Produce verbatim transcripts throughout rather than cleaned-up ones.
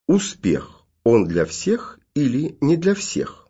Успех, он для всех или не для всех?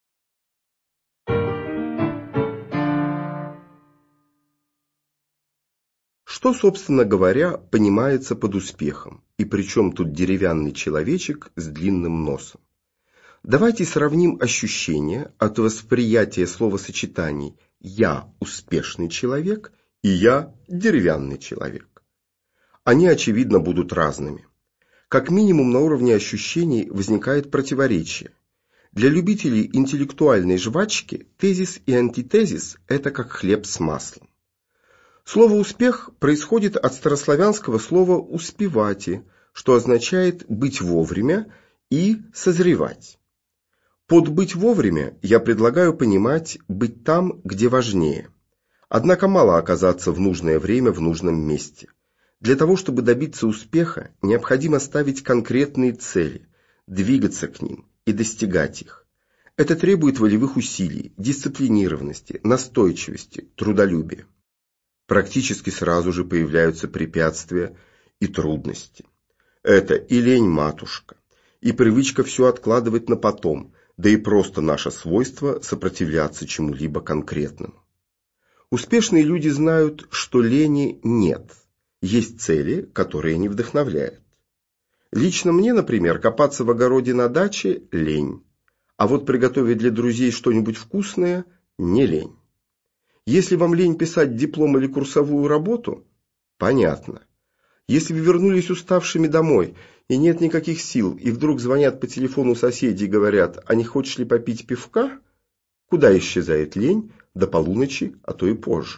Что, собственно говоря, понимается под успехом? И при чем тут деревянный человечек с длинным носом? Давайте сравним ощущения от восприятия словосочетаний «я успешный человек» и «я деревянный человек». Они, очевидно, будут разными. Как минимум на уровне ощущений возникает противоречие. Для любителей интеллектуальной жвачки тезис и антитезис – это как хлеб с маслом. Слово «успех» происходит от старославянского слова «успевати», что означает «быть вовремя» и «созревать». Под «быть вовремя» я предлагаю понимать «быть там, где важнее». Однако мало оказаться в нужное время в нужном месте. Для того, чтобы добиться успеха, необходимо ставить конкретные цели, двигаться к ним и достигать их. Это требует волевых усилий, дисциплинированности, настойчивости, трудолюбия. Практически сразу же появляются препятствия и трудности. Это и лень-матушка, и привычка все откладывать на потом, да и просто наше свойство сопротивляться чему-либо конкретному. Успешные люди знают, что лени нет. Есть цели, которые не вдохновляют. Лично мне, например, копаться в огороде на даче – лень. А вот приготовить для друзей что-нибудь вкусное – не лень. Если вам лень писать диплом или курсовую работу – понятно. Если вы вернулись уставшими домой и нет никаких сил, и вдруг звонят по телефону соседи и говорят: «А не хочешь ли попить пивка?» Куда исчезает лень? До полуночи, а то и позже.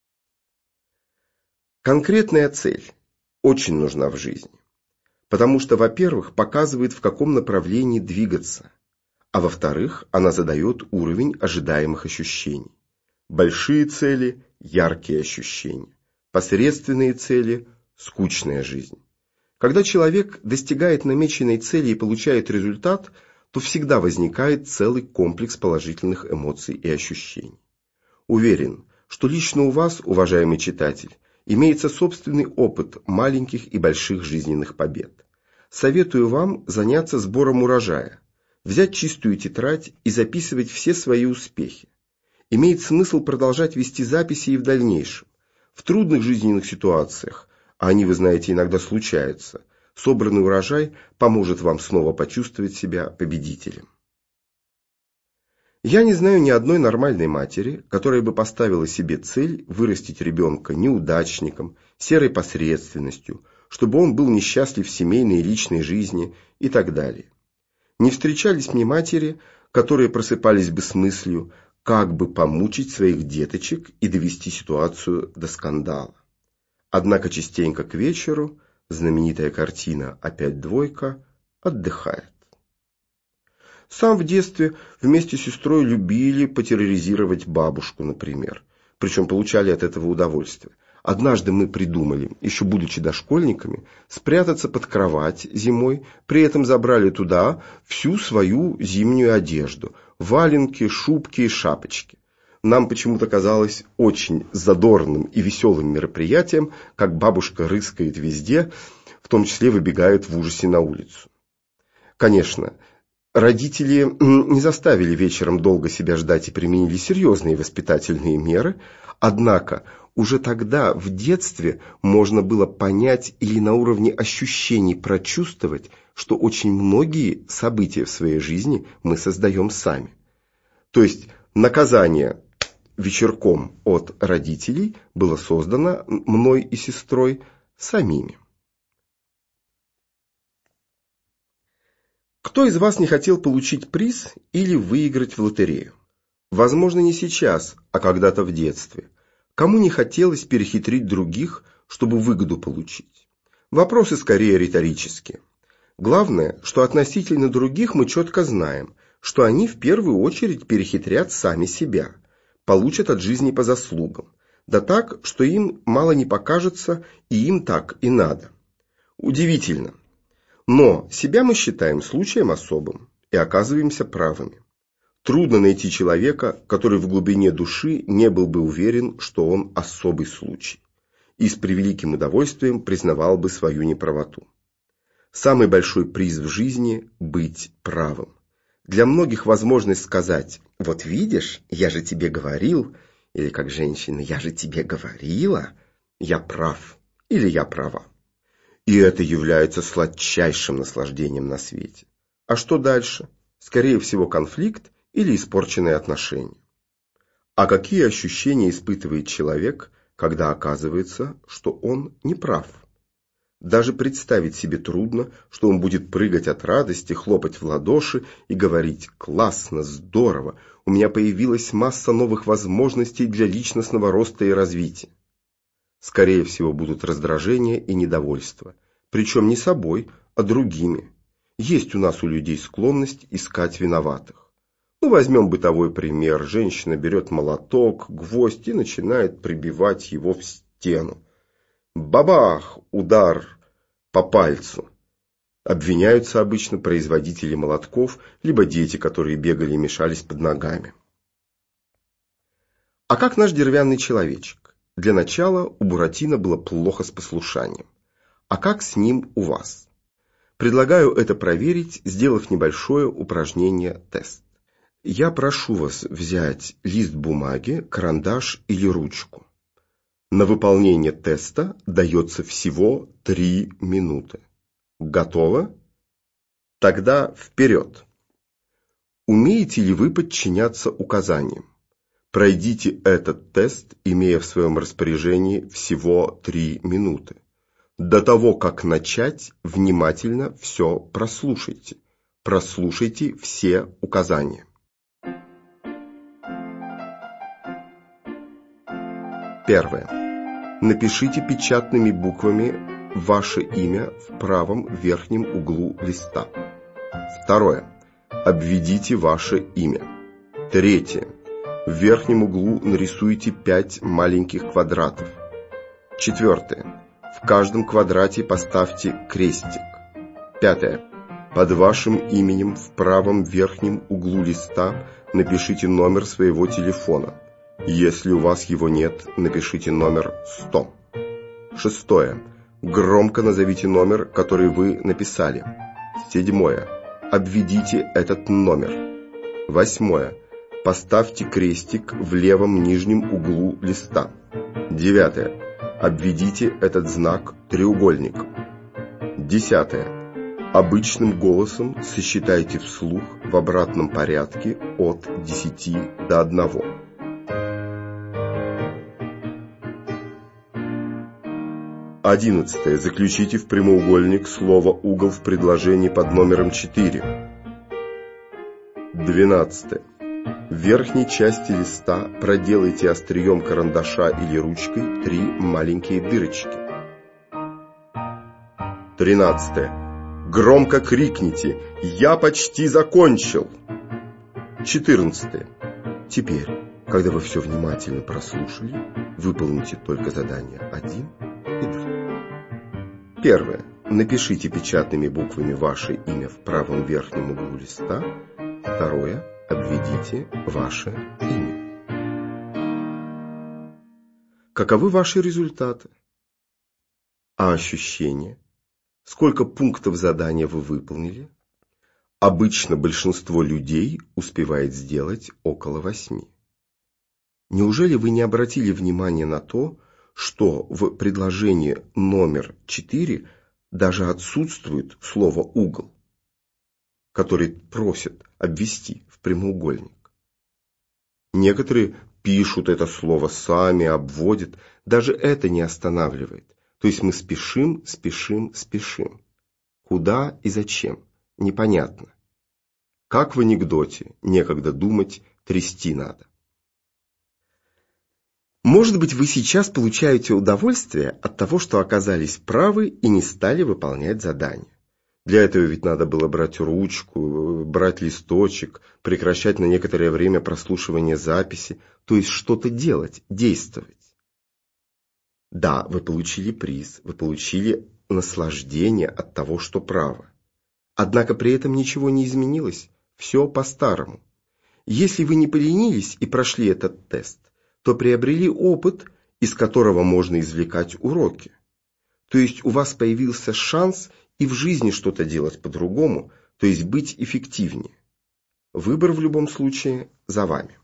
Конкретная цель очень нужна в жизни, потому что, во-первых, показывает, в каком направлении двигаться, а во-вторых, она задает уровень ожидаемых ощущений. Большие цели – яркие ощущения, посредственные цели – скучная жизнь. Когда человек достигает намеченной цели и получает результат, то всегда возникает целый комплекс положительных эмоций и ощущений. Уверен, что лично у вас, уважаемый читатель, имеется собственный опыт маленьких и больших жизненных побед. Советую вам заняться сбором урожая, взять чистую тетрадь и записывать все свои успехи. Имеет смысл продолжать вести записи и в дальнейшем. В трудных жизненных ситуациях, а они, вы знаете, иногда случаются, собранный урожай поможет вам снова почувствовать себя победителем. Я не знаю ни одной нормальной матери, которая бы поставила себе цель вырастить ребенка неудачником, серой посредственностью, чтобы он был несчастлив в семейной и личной жизни и так далее. Не встречались мне матери, которые просыпались бы с мыслью, как бы помучить своих деточек и довести ситуацию до скандала. Однако частенько к вечеру знаменитая картина «Опять двойка» отдыхает. Сам в детстве вместе с сестрой любили потерроризировать бабушку, например. Причем получали от этого удовольствие. Однажды мы придумали, еще будучи дошкольниками, спрятаться под кровать зимой, при этом забрали туда всю свою зимнюю одежду – валенки, шубки и шапочки. Нам почему-то казалось очень задорным и веселым мероприятием, как бабушка рыскает везде, в том числе выбегает в ужасе на улицу. Конечно, родители не заставили вечером долго себя ждать и применили серьезные воспитательные меры, однако уже тогда, в детстве, можно было понять или на уровне ощущений прочувствовать, что очень многие события в своей жизни мы создаем сами. То есть наказание вечерком от родителей было создано мной и сестрой самими. Кто из вас не хотел получить приз или выиграть в лотерею? Возможно, не сейчас, а когда-то в детстве. Кому не хотелось перехитрить других, чтобы выгоду получить? Вопросы скорее риторические. Главное, что относительно других мы четко знаем, что они в первую очередь перехитрят сами себя, получат от жизни по заслугам, да так, что им мало не покажется, и им так и надо. Удивительно. Но себя мы считаем случаем особым и оказываемся правыми. Трудно найти человека, который в глубине души не был бы уверен, что он особый случай, и с превеликим удовольствием признавал бы свою неправоту. Самый большой приз в жизни – быть правым. Для многих возможность сказать «вот видишь, я же тебе говорил», или как женщина «я же тебе говорила», «я прав» или «я права». И это является сладчайшим наслаждением на свете. А что дальше? Скорее всего, конфликт или испорченные отношения. А какие ощущения испытывает человек, когда оказывается, что он не прав? Даже представить себе трудно, что он будет прыгать от радости, хлопать в ладоши и говорить «классно, здорово, у меня появилась масса новых возможностей для личностного роста и развития». Скорее всего, будут раздражение и недовольство, причем не собой, а другими. Есть у нас у людей склонность искать виноватых. Ну, возьмем бытовой пример. Женщина берет молоток, гвоздь и начинает прибивать его в стену. Бабах! Удар по пальцу. Обвиняются обычно производители молотков, либо дети, которые бегали и мешались под ногами. А как наш деревянный человечек? Для начала у Буратино было плохо с послушанием. А как с ним у вас? Предлагаю это проверить, сделав небольшое упражнение-тест. Я прошу вас взять лист бумаги, карандаш или ручку. На выполнение теста дается всего три минуты. Готово? Тогда вперед! Умеете ли вы подчиняться указаниям? Пройдите этот тест, имея в своем распоряжении всего три минуты. До того, как начать, внимательно все прослушайте. Прослушайте все указания. Первое. Напишите печатными буквами ваше имя в правом верхнем углу листа. Второе. Обведите ваше имя. Третье. В верхнем углу нарисуйте пять маленьких квадратов. Четвертое. В каждом квадрате поставьте крестик. Пятое. Под вашим именем в правом верхнем углу листа напишите номер своего телефона. Если у вас его нет, напишите номер сто. Шестое. Громко назовите номер, который вы написали. Седьмое. Обведите этот номер. Восьмое. Поставьте крестик в левом нижнем углу листа. Девятое. Обведите этот знак треугольником. Десятое. Обычным голосом сосчитайте вслух в обратном порядке от десяти до одного. Одиннадцатое. Заключите в прямоугольник слово «угол» в предложении под номером четыре. Двенадцатое. В верхней части листа проделайте острием карандаша или ручкой три маленькие дырочки. Тринадцатое. Громко крикните «Я почти закончил!». Четырнадцатое. Теперь, когда вы все внимательно прослушали, выполните только задания один и два. Первое. Напишите печатными буквами ваше имя в правом верхнем углу листа. Второе. Обведите ваше имя. Каковы ваши результаты? А ощущения? Сколько пунктов задания вы выполнили? Обычно большинство людей успевает сделать около восьми. Неужели вы не обратили внимания на то, что в предложении номер четыре даже отсутствует слово «угол», который просят обвести в прямоугольник? Некоторые пишут это слово сами, обводят. Даже это не останавливает. То есть мы спешим, спешим, спешим. Куда и зачем? Непонятно. Как в анекдоте: некогда думать, трясти надо. Может быть, вы сейчас получаете удовольствие от того, что оказались правы и не стали выполнять задание. Для этого ведь надо было брать ручку, брать листочек, прекращать на некоторое время прослушивание записи, то есть что-то делать, действовать. Да, вы получили приз, вы получили наслаждение от того, что правы. Однако при этом ничего не изменилось, все по-старому. Если вы не поленились и прошли этот тест, то приобрели опыт, из которого можно извлекать уроки. То есть у вас появился шанс и в жизни что-то делать по-другому, то есть быть эффективнее. Выбор в любом случае за вами.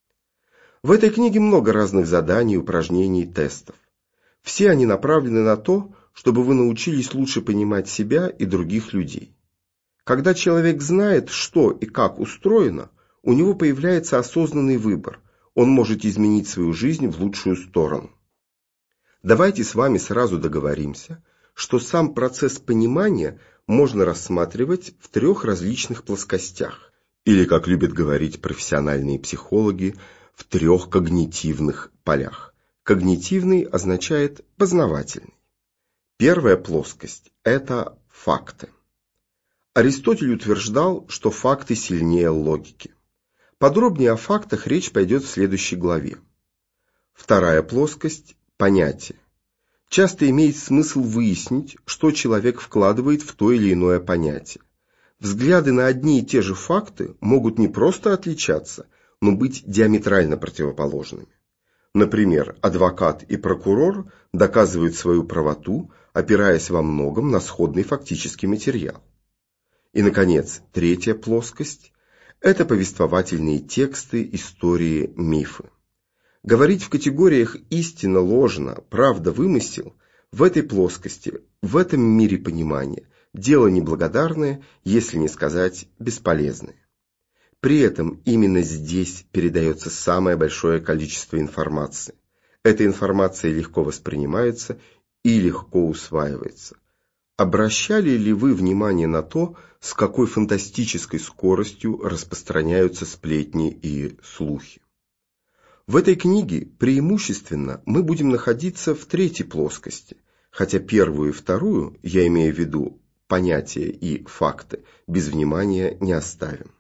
В этой книге много разных заданий, упражнений, тестов. Все они направлены на то, чтобы вы научились лучше понимать себя и других людей. Когда человек знает, что и как устроено, у него появляется осознанный выбор. Он может изменить свою жизнь в лучшую сторону. Давайте с вами сразу договоримся, что сам процесс понимания можно рассматривать в трех различных плоскостях, или, как любят говорить профессиональные психологи, в трех когнитивных полях. Когнитивный означает познавательный. Первая плоскость – это факты. Аристотель утверждал, что факты сильнее логики. Подробнее о фактах речь пойдет в следующей главе. Вторая плоскость – понятие. Часто имеет смысл выяснить, что человек вкладывает в то или иное понятие. Взгляды на одни и те же факты могут не просто отличаться, но быть диаметрально противоположными. Например, адвокат и прокурор доказывают свою правоту, опираясь во многом на сходный фактический материал. И, наконец, третья плоскость – это повествовательные тексты, истории, мифы. Говорить в категориях истина, ложно, правда, вымысел в этой плоскости, в этом мире понимания – дело неблагодарное, если не сказать бесполезное. При этом именно здесь передается самое большое количество информации. Эта информация легко воспринимается и легко усваивается. Обращали ли вы внимание на то, с какой фантастической скоростью распространяются сплетни и слухи? В этой книге преимущественно мы будем находиться в третьей плоскости, хотя первую и вторую, я имею в виду понятия и факты, без внимания не оставим.